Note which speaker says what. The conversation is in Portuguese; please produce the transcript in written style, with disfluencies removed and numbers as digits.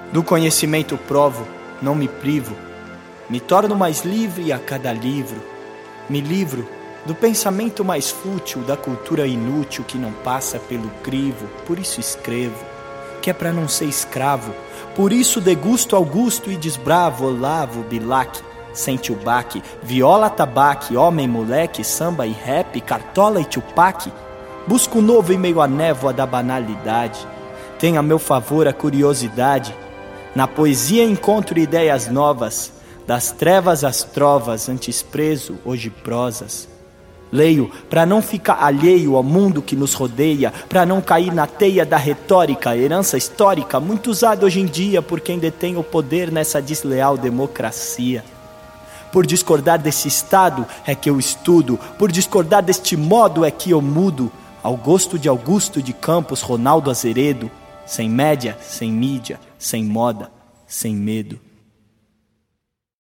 Speaker 1: Do conhecimento provo, não me privo, me torno mais livre a cada livro. Me livro do pensamento mais fútil, da cultura inútil que não passa pelo crivo. Por isso escrevo, que é pra não ser escravo. Por isso degusto Augusto e desbravo Olavo Bilac. Sente o baque, viola, tabaque, homem, moleque, samba e rap, cartola e Tupac. Busco o novo em meio à névoa da banalidade. Tenho a meu favor a curiosidade. Na poesia encontro ideias novas, das trevas às trovas, antes preso, hoje prosas. Leio para não ficar alheio ao mundo que nos rodeia, para não cair na teia da retórica, herança histórica, muito usada hoje em dia por quem detém o poder nessa desleal democracia. Por discordar desse estado é que eu estudo, por discordar deste modo é que eu mudo, ao gosto de Augusto de Campos, Ronaldo Azeredo, sem média, sem mídia, sem moda, sem medo.